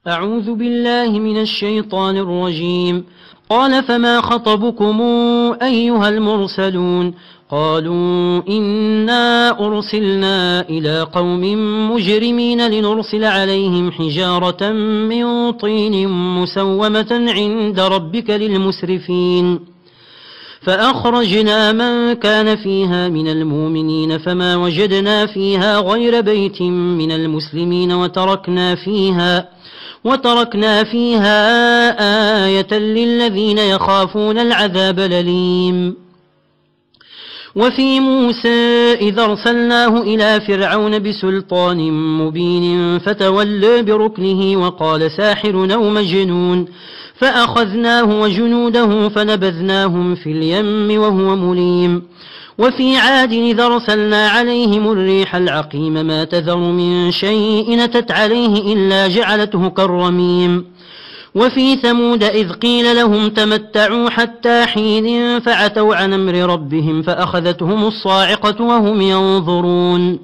أعوذ بالله من الشيطان الرجيم. قال فما خطبكم أيها المرسلون؟ قالوا إنا أرسلنا إلى قوم مجرمين لنرسل عليهم حجارة من طين مسومة عند ربك للمسرفين. فأخرجنا من كان فيها من المؤمنين فما وجدنا فيها غير بيت من المسلمين وتركنا فيها آية للذين يخافون العذاب الأليم. وفي موسى إذ أرسلناه إلى فرعون بسلطان مبين فتولى بركنه وقال ساحر أو مجنون، فأخذناه وجنوده فنبذناهم في اليم وهو مليم. وفي عاد إذ أرسلنا عليهم الريح العقيم ما تذر من شيء أتت عليه إلا جعلته كالرميم. وفي ثمود إذ قيل لهم تمتعوا حتى حين فعتوا عن أمر ربهم فأخذتهم الصاعقة وهم ينظرون،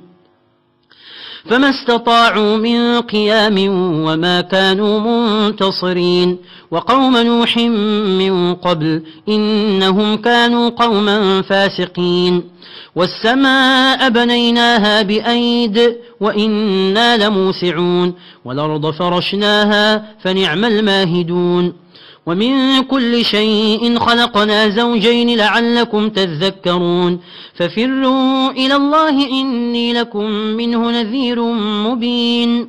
فما استطاعوا من قيام وما كانوا منتصرين. وقوم نوح من قبل إنهم كانوا قوما فاسقين. والسماء بنيناها بأيد وإنا لموسعون، والأرض فرشناها فنعم الماهدون. ومن كل شيء خلقنا زوجين لعلكم تذكرون. ففروا إلى الله إني لكم منه نذير مبين.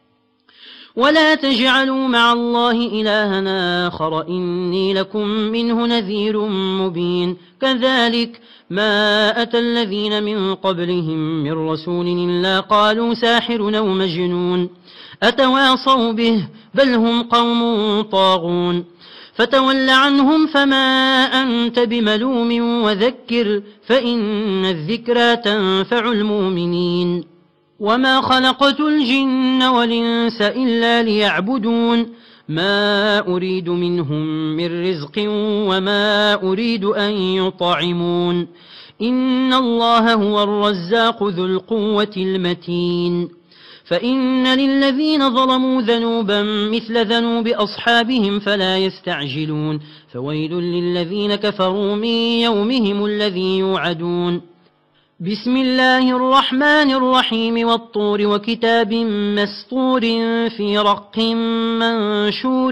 ولا تجعلوا مع الله إلها آخر إني لكم منه نذير مبين. كذلك ما أتى الذين من قبلهم من رسول إلا قالوا ساحر أو مجنون أتواصوا به بل هم قوم طاغون. فتول عنهم فما أنت بملوم وذكر فإن الذكرى تنفع المؤمنين. وما خلقت الجن والإنس إلا ليعبدون ما أريد منهم من رزق وما أريد أن يطعمون إن الله هو الرزاق ذو القوة المتين. فإن للذين ظلموا ذنوبا مثل ذنوب أصحابهم فلا يستعجلون. فويل للذين كفروا من يومهم الذي يوعدون. بسم الله الرحمن الرحيم والطور وكتاب مسطور في رق منشور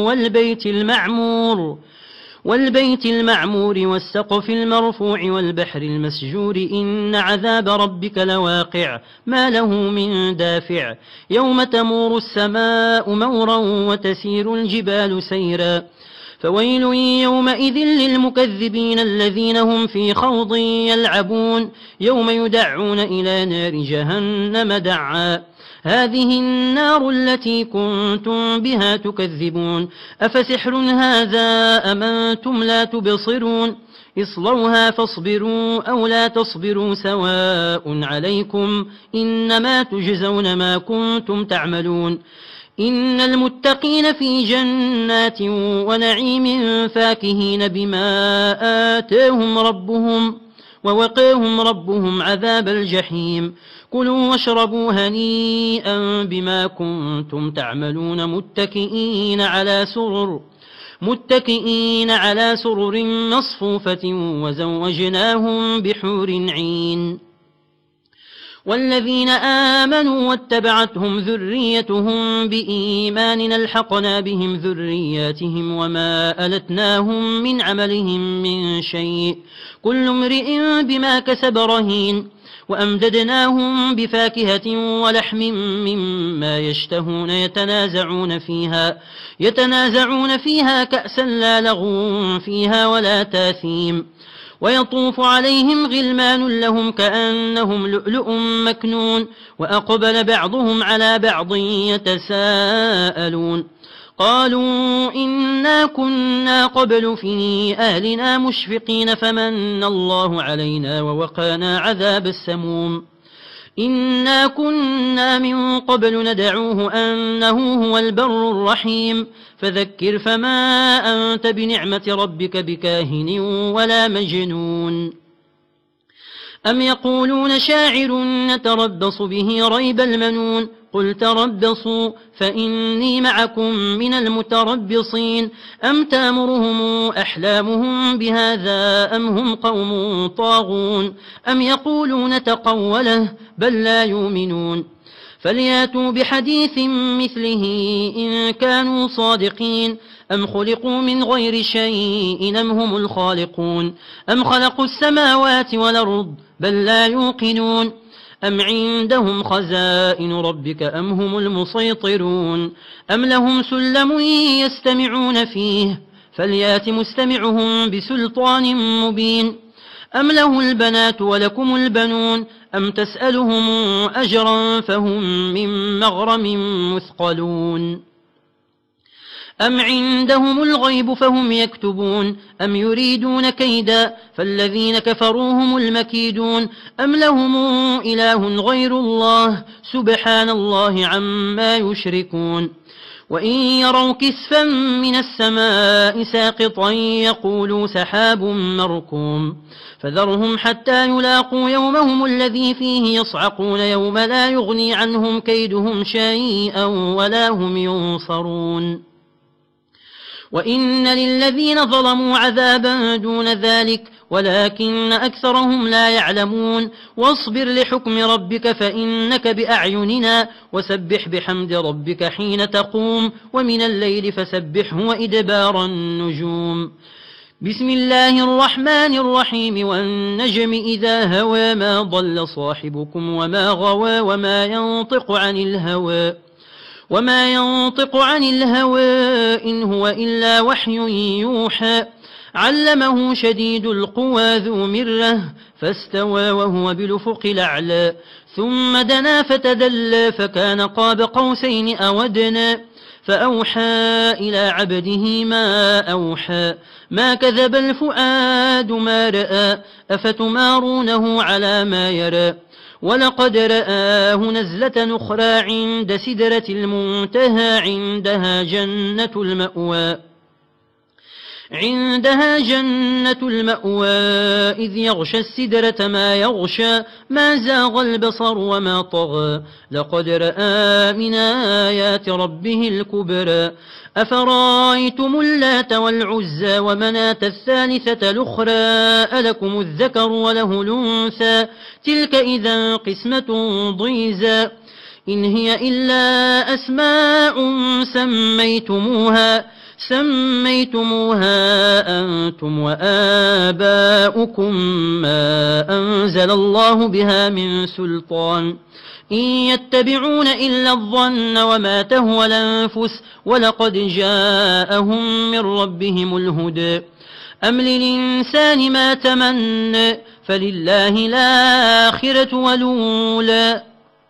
والبيت المعمور والسقف المرفوع والبحر المسجور إن عذاب ربك لواقع ما له من دافع يوم تمور السماء مورا وتسير الجبال سيرا. فويل يومئذ للمكذبين الذين هم في خوض يلعبون يوم يدعون إلى نار جهنم دعا. هذه النار التي كنتم بها تكذبون أفسحر هذا أم أنتم لا تبصرون اصلوها فاصبروا أو لا تصبروا سواء عليكم إنما تجزون ما كنتم تعملون. إن المتقين في جنات ونعيم فاكهين بما آتاهم ربهم ووقاهم ربهم عذاب الجحيم. كلوا واشربوا هنيئا بما كنتم تعملون متكئين على سرر مصفوفة وزوجناهم بحور عين. والذين آمنوا واتبعتهم ذريتهم بإيمان ألحقنا بهم ذرياتهم وما ألتناهم من عملهم من شيء كل امرئ بما كسب رهين. وأمددناهم بفاكهة ولحم مما يشتهون يتنازعون فيها كأسا لا لغو فيها ولا تاثيم. ويطوف عليهم غلمان لهم كأنهم لؤلؤ مكنون وأقبل بعضهم على بعض يتساءلون قالوا إنا كنا قبل في أهلنا مشفقين فمن الله علينا ووقانا عذاب السموم. إنا كنا من قبل ندعوه أنه هو البر الرحيم. فذكر فما أنت بنعمة ربك بكاهن ولا مجنون. أم يقولون شاعر نتربص به ريب المنون قل تربصوا فإني معكم من المتربصين أم تامرهم أحلامهم بهذا أم هم قوم طاغون أم يقولون تقوله بل لا يؤمنون فلياتوا بحديث مثله إن كانوا صادقين أم خلقوا من غير شيء أم هم الخالقون أم خلقوا السماوات والأرض بل لا يوقنون أم عندهم خزائن ربك أم هم المسيطرون أم لهم سلم يستمعون فيه فليات مستمعهم بسلطان مبين أم له البنات ولكم البنون أم تسألهم أجرا فهم من مغرم مثقلون أم عندهم الغيب فهم يكتبون أم يريدون كيدا فالذين كفروا هم المكيدون أم لهم إله غير الله سبحان الله عما يشركون وإن يروا كسفا من السماء ساقطا يقولوا سحاب مركوم فذرهم حتى يلاقوا يومهم الذي فيه يصعقون يوم لا يغني عنهم كيدهم شيئا ولا هم ينصرون وإن للذين ظلموا عذابا دون ذلك ولكن أكثرهم لا يعلمون واصبر لحكم ربك فإنك بأعيننا وسبح بحمد ربك حين تقوم ومن الليل فسبحه وإدبار النجوم بسم الله الرحمن الرحيم والنجم إذا هوى ما ضل صاحبكم وما غوى وما ينطق عن الهوى إن هو إلا وحي يوحى علمه شديد القوى ذو مرة فاستوى وهو بالأفق الأعلى ثم دنا فتدلى فكان قاب قوسين أو أدنى فأوحى إلى عبده ما أوحى ما كذب الفؤاد ما رأى أفتمارونه على ما يرى ولقد رآه نزلة أخرى عند سدرة المنتهى عندها جنة المأوى إذ يغشى السدرة ما يغشى ما زاغ البصر وما طغى لقد رأى من آيات ربه الكبرى أفرايتم اللات والعزى ومناة الثالثة الأخرى ألكم الذكر وله الأنثى تلك إذا قسمة ضيزى إن هي إلا أسماء سميتموها أنتم وآباؤكم ما أنزل الله بها من سلطان إن يتبعون إلا الظن وما تهوى الأنفس ولقد جاءهم من ربهم الهدى أم للإنسان ما تمنى فلله الآخرة والأولى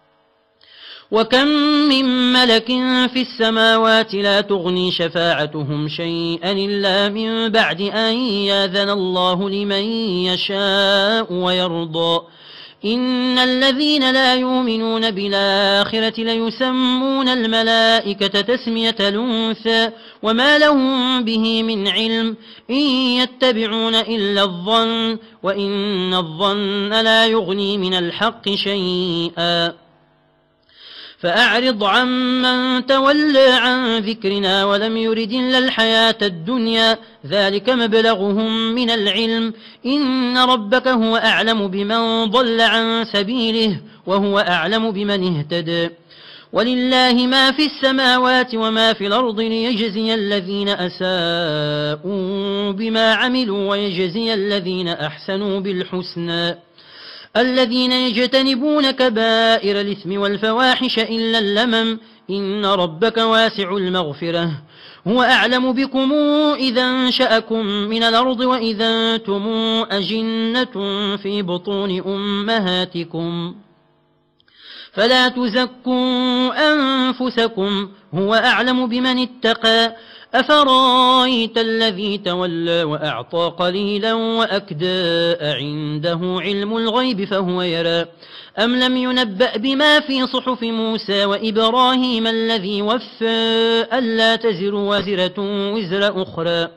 وكم من ملك في السماوات لا تغني شفاعتهم شيئا إلا من بعد أن يأذن الله لمن يشاء ويرضى إن الذين لا يؤمنون بالآخرة ليسمون الملائكة تسمية الأنثى وما لهم به من علم إن يتبعون إلا الظن وإن الظن لا يغني من الحق شيئا فأعرض عمن تولى عن ذكرنا ولم يرد إلا الحياة الدنيا ذلك مبلغهم من العلم إن ربك هو أعلم بمن ضل عن سبيله وهو أعلم بمن اهتدى ولله ما في السماوات وما في الأرض ليجزي الذين أساءوا بما عملوا ويجزي الذين أحسنوا بالحسنى الذين يجتنبون كبائر الإثم والفواحش إلا اللمم إن ربك واسع المغفرة هو أعلم بكم إذا أنشأكم من الأرض وإذا أنتم أجنة في بطون أمهاتكم فلا تزكوا أنفسكم هو أعلم بمن اتقى أفرايت الذي تولى وأعطى قليلا وأكدى عنده علم الغيب فهو يرى أم لم ينبأ بما في صحف موسى وإبراهيم الذي وفى ألا تزر وازرة وزر أخرى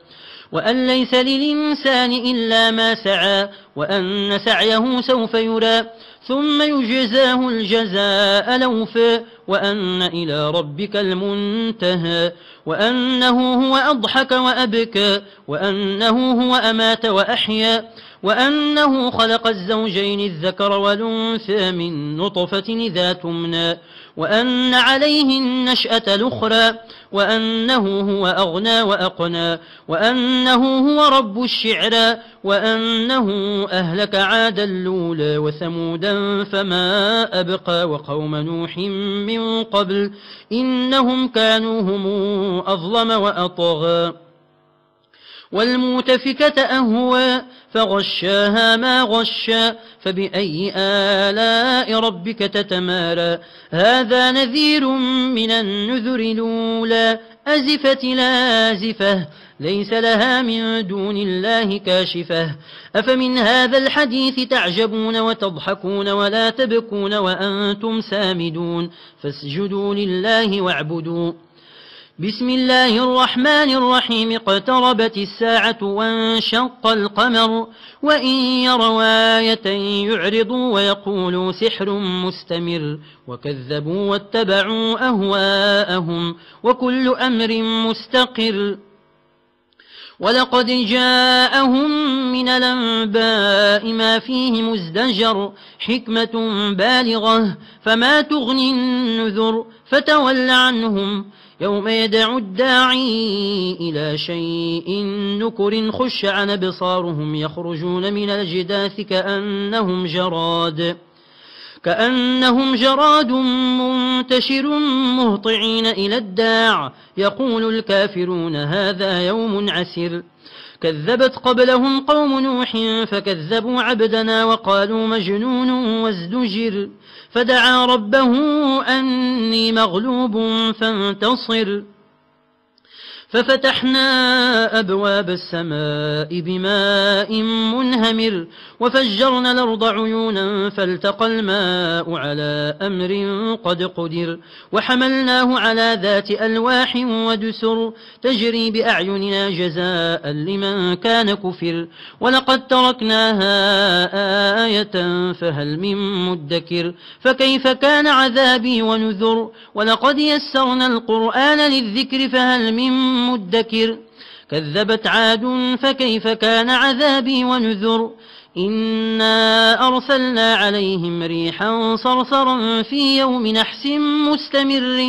وأن ليس للإنسان إلا ما سعى وأن سعيه سوف يرى ثم يجزاه الجزاء الأوفى وأن إلى ربك المنتهى وأنه هو أضحك وأبكى وأنه هو أمات وأحيا وأنه خلق الزوجين الذكر والأنثى من نطفة إذا تمنى وأن عليه النشأة الأخرى وأنه هو أغنى وأقنى وأنه هو رب الشعرى وأنه أهلك عادا الأولى وثمودا فما أبقى وقوم نوح من قبل إنهم كانوا هم أظلم وأطغى والمؤتفكة أهوى فغشاها ما غشى فبأي آلاء ربك تتمارى هذا نذير من النذر الأولى أزفت لازفة ليس لها من دون الله كاشفة أفمن هذا الحديث تعجبون وتضحكون ولا تبكون وأنتم سامدون فاسجدوا لله واعبدوا بسم الله الرحمن الرحيم اقتربت الساعة وانشق القمر وإن يروا آية يعرضوا ويقولوا سحر مستمر وكذبوا واتبعوا أهواءهم وكل أمر مستقر ولقد جاءهم من الأنباء ما فيه مزدجر حكمة بالغة فما تغني النذر فتول عنهم يوم يدعو الداعي إلى شيء نكر خش عن أبصارهم يخرجون من الأجداث كأنهم جراد منتشر مهطعين إلى الداع يقول الكافرون هذا يوم عسر كذبت قبلهم قوم نوح فكذبوا عبدنا وقالوا مجنون وازدجر فدعا ربه أني مغلوب فانتصر ففتحنا أبواب السماء بماء منهمر وفجرنا الأرض عيونا فالتقى الماء على أمر قد قدر وحملناه على ذات ألواح ودسر تجري بأعيننا جزاء لمن كان كفر ولقد تركناها آية فهل من مدكر فكيف كان عذابي ونذر ولقد يسرنا القرآن للذكر فهل من مدكر كذبت عاد فكيف كان عذابي ونذر إنا أرسلنا عليهم ريحا صرصرا في يوم نحس مستمر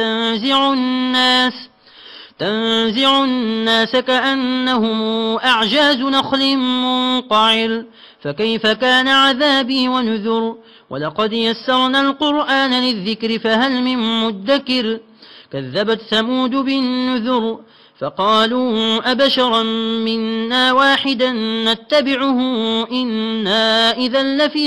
تنزع الناس كأنهم أعجاز نخل منقعر فكيف كان عذابي ونذر ولقد يسرنا القرآن للذكر فهل من مدكر كذبت ثمود بالنذر فقالوا أبشرا منا واحدا نتبعه إنا إذا لفي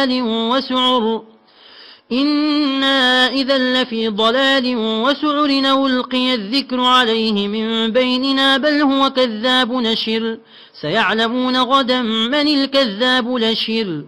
ضلال وسعر ألقي الذكر عليه من بيننا بل هو كذاب نشر سيعلمون غدا من الكذاب لشر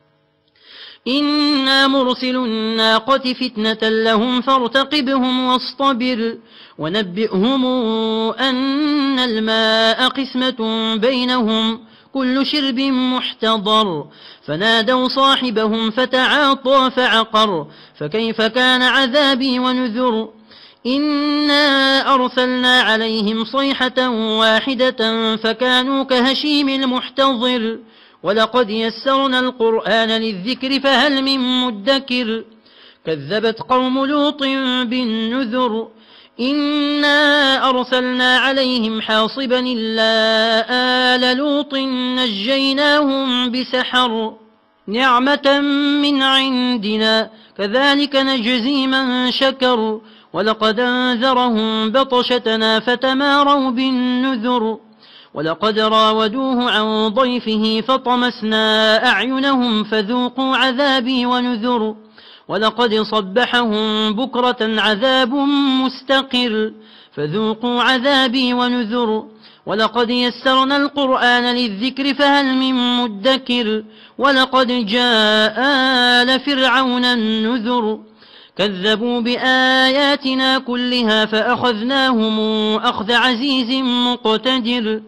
إنا مرسل الناقة فتنة لهم فارتقبهم واصطبر ونبئهم أن الماء قسمة بينهم كل شرب محتضر فنادوا صاحبهم فتعاطى فعقر فكيف كان عذابي ونذر إنا أرسلنا عليهم صيحة واحدة فكانوا كهشيم المحتضر ولقد يسرنا القرآن للذكر فهل من مدكر كذبت قوم لوط بالنذر إنا أرسلنا عليهم حاصبا إلا آل لوط نجيناهم بسحر نعمة من عندنا كذلك نجزي من شكر ولقد أنذرهم بطشتنا فتماروا بالنذر ولقد راودوه عن ضيفه فطمسنا أعينهم فذوقوا عذابي ونذر ولقد صبحهم بكرة عذاب مستقر فذوقوا عذابي ونذر ولقد يسرنا القرآن للذكر فهل من مدكر ولقد جاء آل فرعون النذر كذبوا بآياتنا كلها فأخذناهم أخذ عزيز مقتدر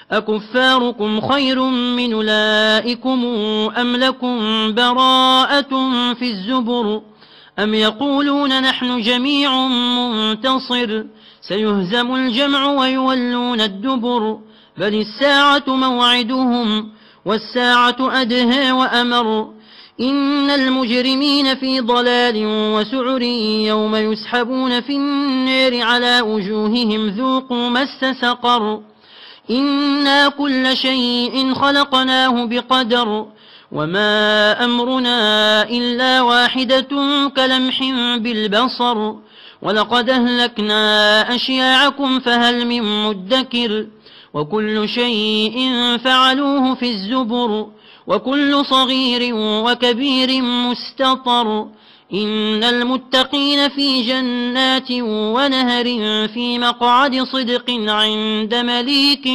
أكفاركم خير من أولئكم أم لكم براءة في الزبر أم يقولون نحن جميع منتصر سيهزم الجمع ويولون الدبر بل الساعة موعدهم والساعة أدهى وأمر إن المجرمين في ضلال وسعر يوم يسحبون في النار على وجوههم ذوقوا مس سقر إنا كل شيء خلقناه بقدر وما أمرنا إلا واحدة كلمح بالبصر ولقد أهلكنا أشياعكم فهل من مدكر وكل شيء فعلوه في الزبر وكل صغير وكبير مستطر إن المتقين في جنات ونهر في مقعد صدق عند مليك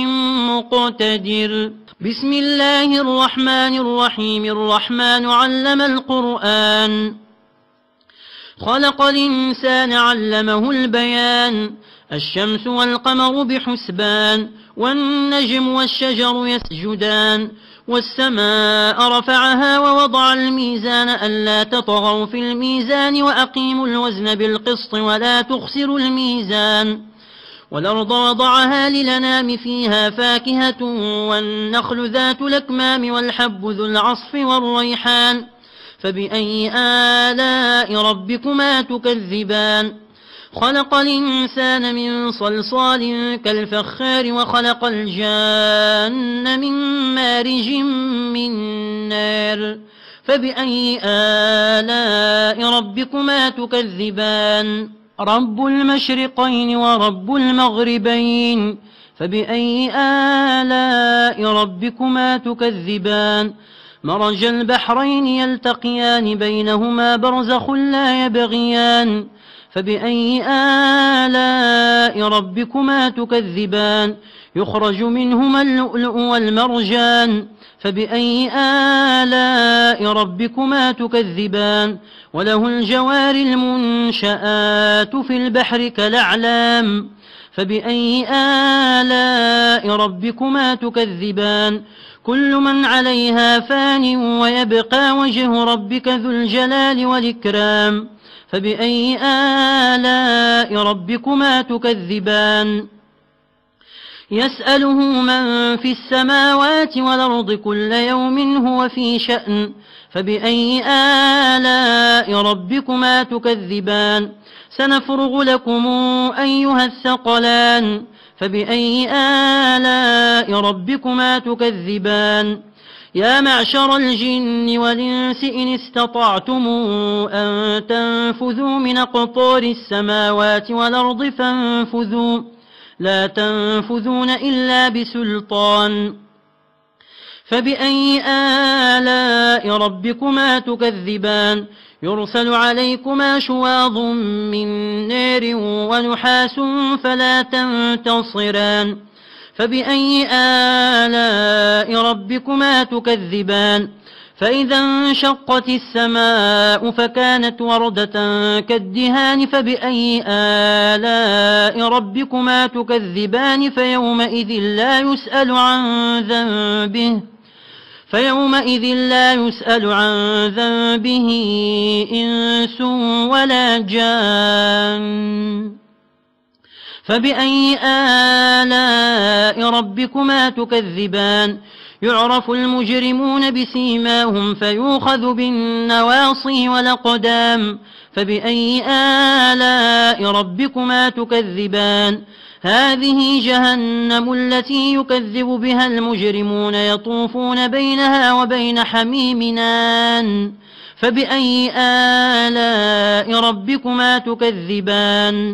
مقتدر بسم الله الرحمن الرحيم الرحمن علم القرآن خلق الإنسان علمه البيان الشمس والقمر بحسبان والنجم والشجر يسجدان والسماء رفعها ووضع الميزان ألا تطغوا في الميزان وأقيموا الوزن بالقسط ولا تخسروا الميزان والأرض وضعها للنام فيها فاكهة والنخل ذات الأكمام والحب ذو العصف والريحان فبأي آلاء ربكما تكذبان خلق الإنسان من صلصال كالفخار وخلق الجان من مارج من نار فبأي آلاء ربكما تكذبان رب المشرقين ورب المغربين فبأي آلاء ربكما تكذبان مرج البحرين يلتقيان بينهما برزخ لا يبغيان فبأي آلاء ربكما تكذبان يخرج منهما اللؤلؤ والمرجان فبأي آلاء ربكما تكذبان وله الجوار المنشآت في البحر كالأعلام فبأي آلاء ربكما تكذبان كل من عليها فان ويبقى وجه ربك ذو الجلال والإكرام فبأي آلاء ربكما تكذبان يسأله من في السماوات والأرض كل يوم هو في شأن فبأي آلاء ربكما تكذبان سنفرغ لكم أيها الثقلان فبأي آلاء ربكما تكذبان يا معشر الجن والإنس إن استطعتم أن تنفذوا من أقطار السماوات والأرض فانفذوا لا تنفذون إلا بسلطان فبأي آلاء ربكما تكذبان يرسل عليكما شواظ من نار ونحاس فلا تنتصران فبأي آلاء ربكما تكذبان فإذا انشقت السماء فكانت وردة كالدهان فبأي آلاء ربكما تكذبان فيومئذ لا يسأل عن ذنبه إنس ولا جان فبأي آلاء ربكما تكذبان يعرف المجرمون بسيماهم فيوخذ بالنواصي والأقدام فبأي آلاء ربكما تكذبان هذه جهنم التي يكذب بها المجرمون يطوفون بينها وبين حميم آن فبأي آلاء ربكما تكذبان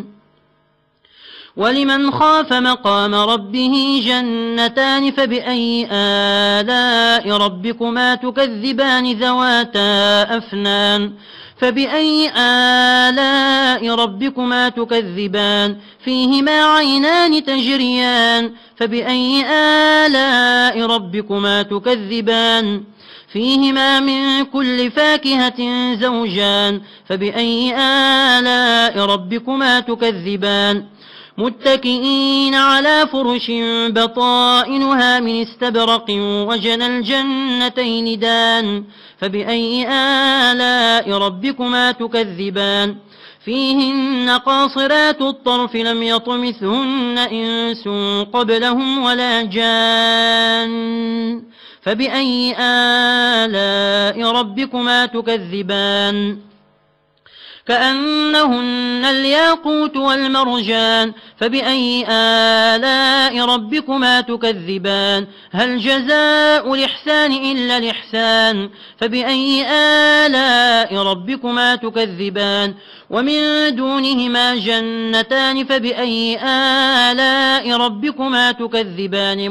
ولمن خاف مقام ربه جنتان فبأي آلاء ربكما تكذبان ذواتا أفنان فبأي آلاء ربكما تكذبان فيهما عينان تجريان فبأي آلاء ربكما تكذبان فيهما من كل فاكهة زوجان فبأي آلاء ربكما تكذبان متكئين على فرش بطائنها من استبرق وجنى الجنتين دان فبأي آلاء ربكما تكذبان فيهن قاصرات الطرف لم يطمثهن إنس قبلهم ولا جان فبأي آلاء ربكما تكذبان كأنهن الياقوت والمرجان فبأي آلاء ربكما تكذبان هل جزاء الإحسان إلا الإحسان فبأي آلاء ربكما تكذبان ومن دونهما جنتان فبأي آلاء ربكما تكذبان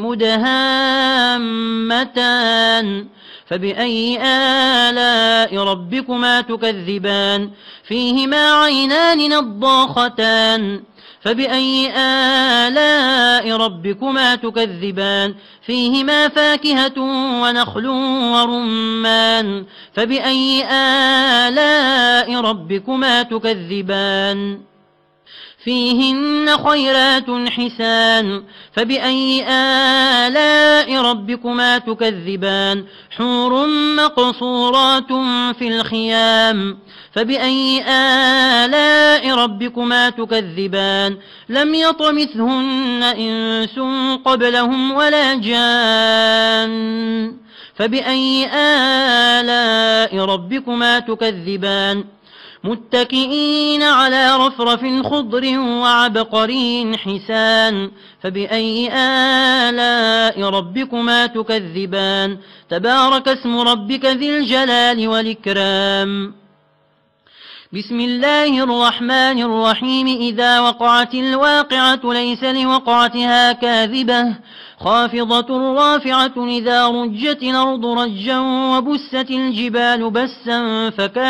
مدهامتان فبأي آلاء ربكما تكذبان فيهما عينان نضاختان فبأي آلاء ربكما تكذبان فيهما فاكهة ونخل ورمان فبأي آلاء ربكما تكذبان فيهن خيرات حسان فبأي آلاء ربكما تكذبان حور مقصورات في الخيام فبأي آلاء ربكما تكذبان لم يطمثهن إنس قبلهم ولا جان فبأي آلاء ربكما تكذبان متكئين على رفرف خضر وعبقري حسان فبأي آلاء ربكما تكذبان تبارك اسم ربك ذي الجلال والإكرام بسم الله الرحمن الرحيم إذا وقعت الواقعة ليس لوقعتها كاذبة خافضة رافعة إذا رجت الأرض رجا وبست الجبال بسا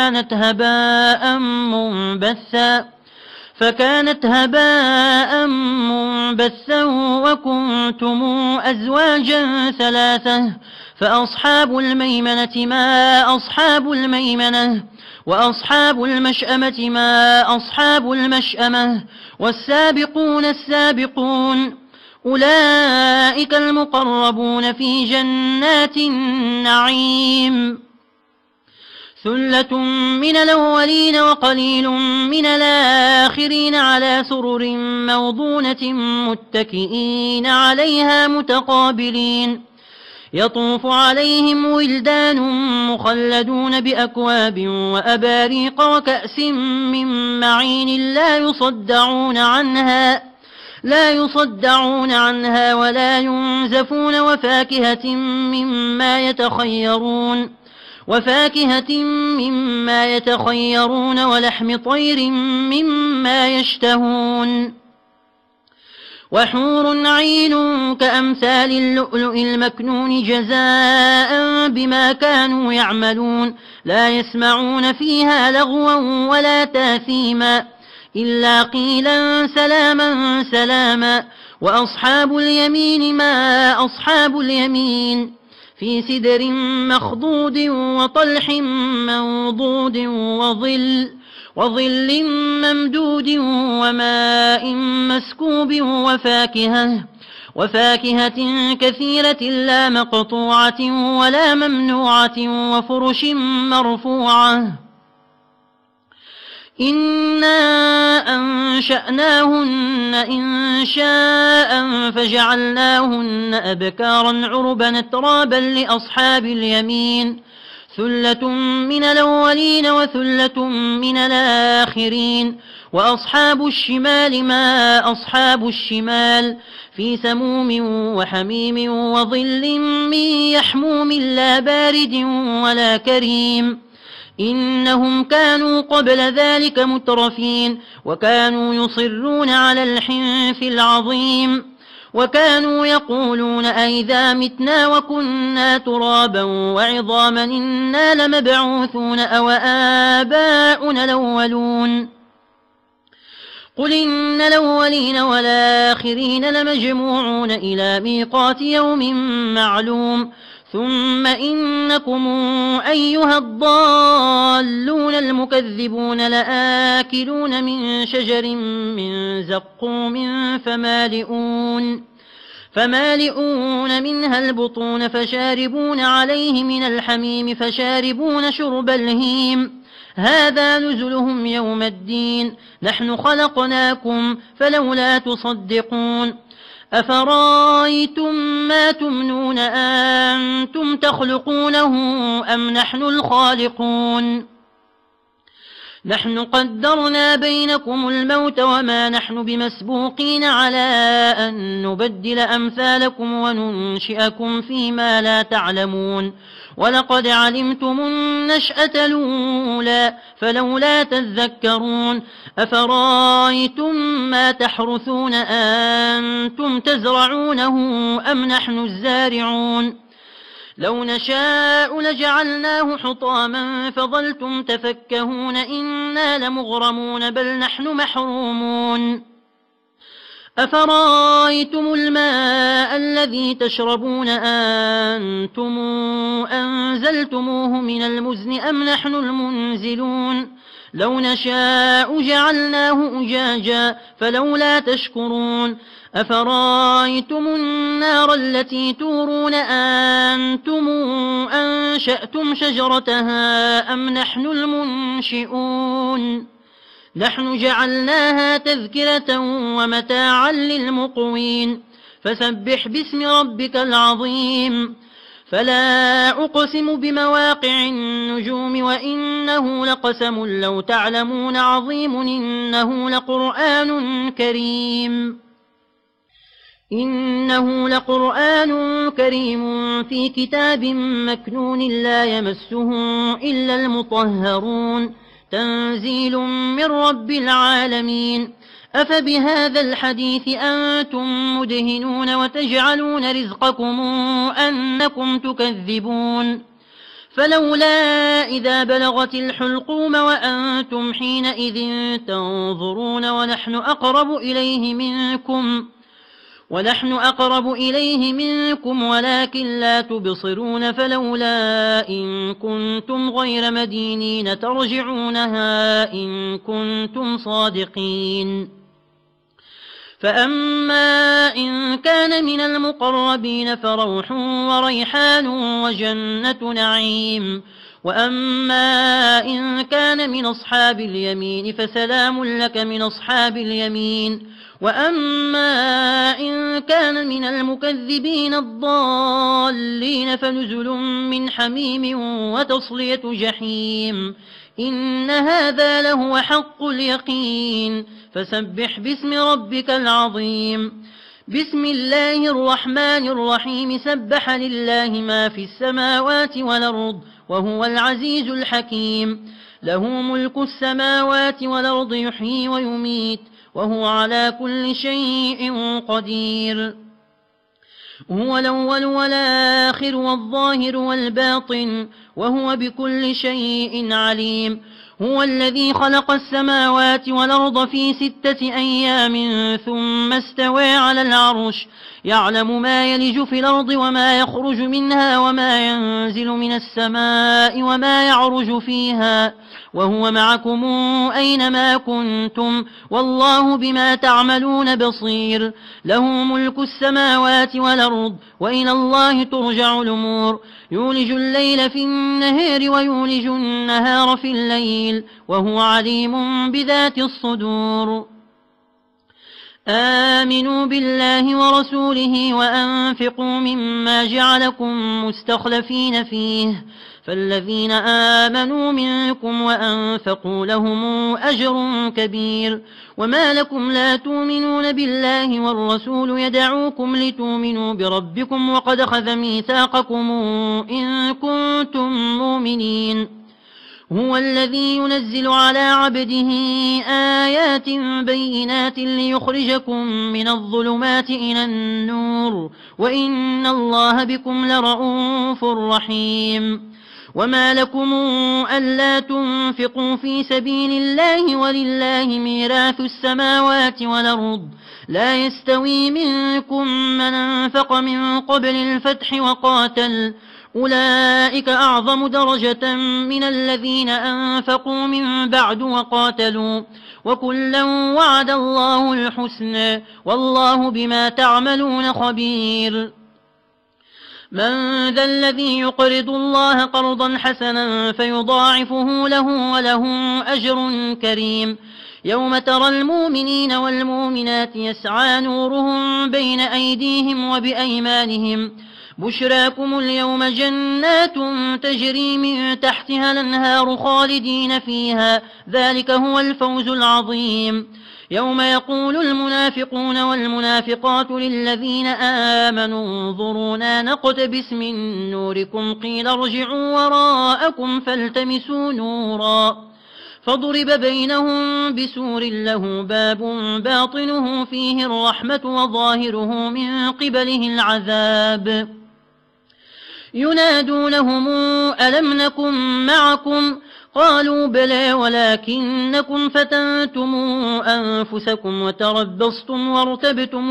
فكانت هباء منبثا وكنتم أزواجا ثلاثة فأصحاب الميمنة ما أصحاب الميمنة وأصحاب المشأمة ما أصحاب المشأمة والسابقون السابقون أولئك المقربون في جنات النعيم ثلة من الأولين وقليل من الآخرين على سرر موضونة متكئين عليها متقابلين يطوف عليهم ولدان مخلدون بأكواب وأباريق وكأس من معين لا يصدعون عنها ولا ينزفون وفاكهة مما يتخيرون ولحم طير مما يشتهون وحور عين كأمثال اللؤلؤ المكنون جزاء بما كانوا يعملون لا يسمعون فيها لغوا ولا تاثيما إلا قيلا سلاما سلاما وأصحاب اليمين ما أصحاب اليمين في سدر مخضود وطلح منضود وظل ممدود وماء مسكوب وفاكهة كثيرة لا مقطوعة ولا ممنوعة وفرش مرفوعة إنا أنشأناهن إنشاء فجعلناهن أبكارا عربا أترابا لأصحاب اليمين ثلة من الأولين وثلة من الآخرين وأصحاب الشمال ما أصحاب الشمال في سموم وحميم وظل من يحموم لا بارد ولا كريم إنهم كانوا قبل ذلك مترفين وكانوا يصرون على الحنث العظيم وكانوا يقولون أئذا متنا وكنا ترابا وعظاما إنا لمبعوثون أو آباؤنا الأولون قل إن الأولين والآخرين لمجموعون إلى ميقات يوم معلوم ثم إنكم أيها الضالون المكذبون لآكلون من شجر من زقوم فمالئون منها البطون فشاربون عليه من الحميم فشاربون شرب الهيم هذا نزلهم يوم الدين نحن خلقناكم فلولا تصدقون أفرايتم ما تمنون أنتم تخلقونه أم نحن الخالقون نحن قدرنا بينكم الموت وما نحن بمسبوقين على أن نبدل أمثالكم وننشئكم فيما لا تعلمون ولقد علمتم النشأة الأولى فلولا تذكرون أفرايتم ما تحرثون أنتم تزرعونه أم نحن الزارعون لو نشاء لجعلناه حطاما فظلتم تفكهون إنا لمغرمون بل نحن محرومون أفرايتم الماء الذي تشربون أنتم أنزلتموه من المزن أم نحن المنزلون لو نشاء جعلناه أجاجا فلولا تشكرون أفرايتم النار التي تورون أنتم أنشأتم شجرتها أم نحن المنشئون نحن جعلناها تذكرة ومتاعا للمقوين فسبح باسم ربك العظيم فلا أقسم بمواقع النجوم وإنه لقسم لو تعلمون عظيم إنه لقرآن كريم في كتاب مكنون لا يمسه إلا المطهرون تنزيل من رب العالمين أفبهذا الحديث أنتم مدهنون وتجعلون رزقكم أنكم تكذبون فلولا إذا بلغت الحلقوم وأنتم حينئذ تنظرون ونحن أقرب إليه منكم ولكن لا تبصرون فلولا إن كنتم غير مدينين ترجعونها إن كنتم صادقين فأما إن كان من المقربين فروح وريحان وجنة نعيم وأما إن كان من أصحاب اليمين فسلام لك من أصحاب اليمين وأما إن كان من المكذبين الضالين فنزل من حميم وتصلية جحيم إن هذا لهو حق اليقين فسبح باسم ربك العظيم بسم الله الرحمن الرحيم سبح لله ما في السماوات والأرض وهو العزيز الحكيم له ملك السماوات والأرض يحيي ويميت وهو على كل شيء قدير هو الأول والآخر والظاهر والباطن وهو بكل شيء عليم هو الذي خلق السماوات والأرض في 6 أيام ثم استوى على العرش يعلم ما يلج في الأرض وما يخرج منها وما ينزل من السماء وما يعرج فيها وهو معكم أينما كنتم والله بما تعملون بصير له ملك السماوات والأرض وإلى الله ترجع الأمور يولج الليل في النهار ويولج النهار في الليل وهو عليم بذات الصدور آمنوا بالله ورسوله وأنفقوا مما جعلكم مستخلفين فيه فالذين آمنوا منكم وأنفقوا لهم أجر كبير وما لكم لا تؤمنون بالله والرسول يدعوكم لتؤمنوا بربكم وقد أخذ ميثاقكم إن كنتم مؤمنين هو الذي ينزل على عبده آيات بينات ليخرجكم من الظلمات إلى النور وإن الله بكم لرؤوف رحيم وما لكم ألا تنفقوا في سبيل الله ولله ميراث السماوات والأرض لا يستوي منكم من أنفق من قبل الفتح وقاتل أولئك أعظم درجة من الذين أنفقوا من بعد وقاتلوا وكلا وعد الله الحسنى والله بما تعملون خبير من ذا الذي يقرض الله قرضا حسنا فيضاعفه له وله أجر كريم يوم ترى المؤمنين والمؤمنات يسعى نورهم بين أيديهم وبأيمانهم بشراكم اليوم جنات تجري من تحتها الأنهار خالدين فيها ذلك هو الفوز العظيم يوم يقول المنافقون والمنافقات للذين آمنوا انظرونا نقتبس من نوركم قيل ارجعوا وراءكم فالتمسوا نورا فضرب بينهم بسور له باب باطنه فيه الرحمة وظاهره من قبله العذاب ينادونهم ألم نكن معكم قالوا بلى ولكنكم فتنتم أنفسكم وتربصتم وارتبتم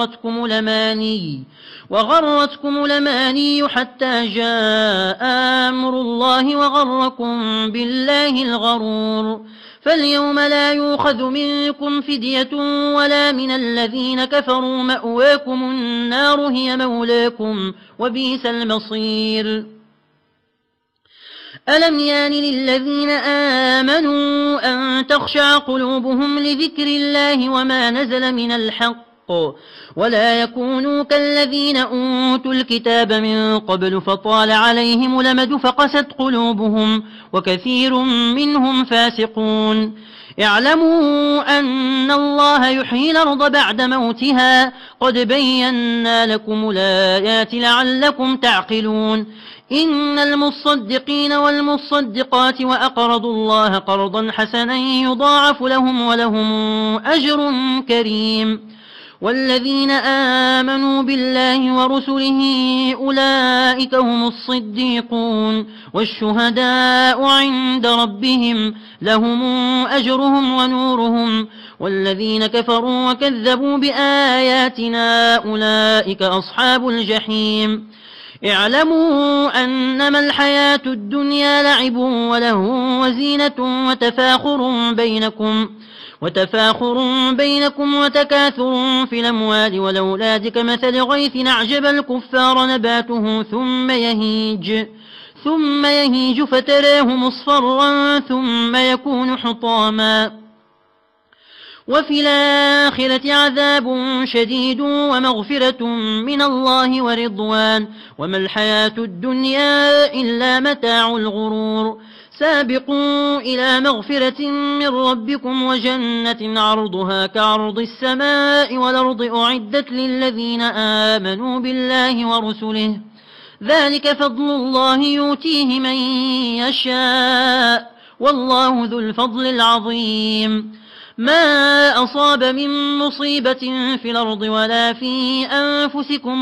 وغرتكم الأماني حتى جاء أمر الله وغركم بالله الغرور فاليوم لا يؤخذ منكم فدية ولا من الذين كفروا مأواكم النار هي مولاكم وبئس المصير ألم يان للذين آمنوا أن تخشع قلوبهم لذكر الله وما نزل من الحق ولا يكونوا كالذين أوتوا الكتاب من قبل فطال عليهم الأمد فقست قلوبهم وكثير منهم فاسقون اعلموا أن الله يحيي الأرض بعد موتها قد بينا لكم الآيات لعلكم تعقلون إن المصدقين والمصدقات وأقرضوا الله قرضا حسنا يضاعف لهم ولهم أجر كريم والذين آمنوا بالله ورسله أولئك هم الصديقون والشهداء عند ربهم لهم أجرهم ونورهم والذين كفروا وكذبوا بآياتنا أولئك أصحاب الجحيم اعلموا أنما الحياة الدنيا لعب وله وزينة وتفاخر بينكم وتكاثر في الأموال والأولاد كمثل غيث أعجب الكفار نباته ثم يهيج فتراه مصفرا ثم يكون حطاما وفي الآخرة عذاب شديد ومغفرة من الله ورضوان وما الحياة الدنيا إلا متاع الغرور سابقوا إلى مغفرة من ربكم وجنة عرضها كعرض السماء والأرض أعدت للذين آمنوا بالله ورسله ذلك فضل الله يؤتيه من يشاء والله ذو الفضل العظيم ما أصاب من مصيبة في الأرض ولا في أنفسكم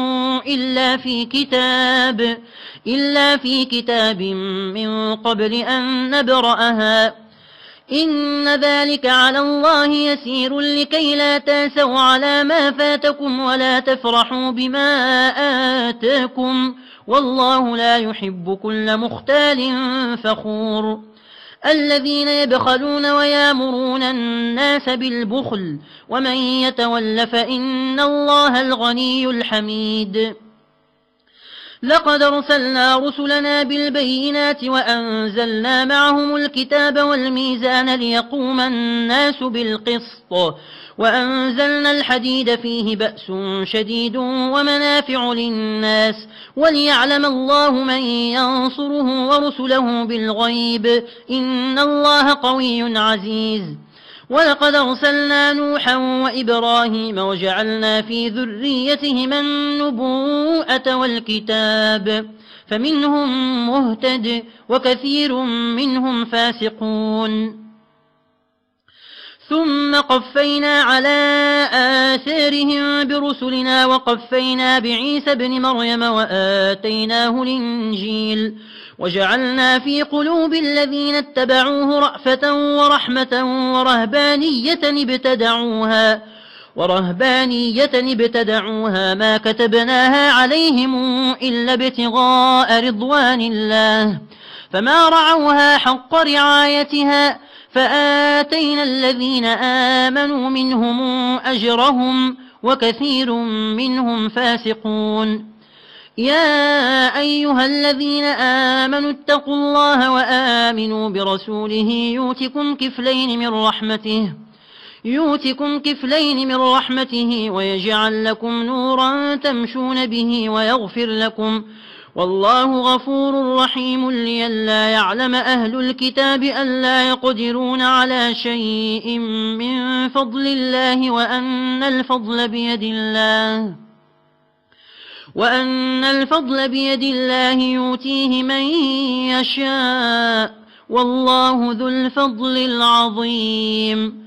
إلا في كتاب من قبل أن نبرأها إن ذلك على الله يسير لكي لا تاسوا على ما فاتكم ولا تفرحوا بما آتاكم والله لا يحب كل مختال فخور الذين يبخلون ويامرون الناس بالبخل ومن يتول فإن الله الغني الحميد لقد أرسلنا رسلنا بالبينات وأنزلنا معهم الكتاب والميزان ليقوم الناس بالقسط وأنزلنا الحديد فيه بأس شديد ومنافع للناس وليعلم الله من ينصره ورسله بالغيب إن الله قوي عزيز ولقد أرسلنا نوحا وإبراهيم وجعلنا في ذريتهما النبوءة والكتاب فمنهم مهتد وكثير منهم فاسقون ثم قفينا على آثارهم برسلنا وقفينا بعيسى ابن مريم وآتيناه الإنجيل وجعلنا في قلوب الذين اتبعوه رأفة ورحمة ورهبانية ورهبانية ابتدعوها ما كتبناها عليهم إلا ابتغاء رضوان الله فما رعوها حق رعايتها فآتينا الذين آمنوا منهم أجرهم وكثير منهم فاسقون يا أيها الذين آمنوا اتقوا الله وآمنوا برسوله يؤتكم كفلين من رحمته ويجعل لكم نورا تمشون به ويغفر لكم والله غفور رحيم لئلا يعلم أهل الكتاب ألا يقدرون على شيء من فضل الله وأن الفضل بيد الله يؤتيه من يشاء والله ذو الفضل العظيم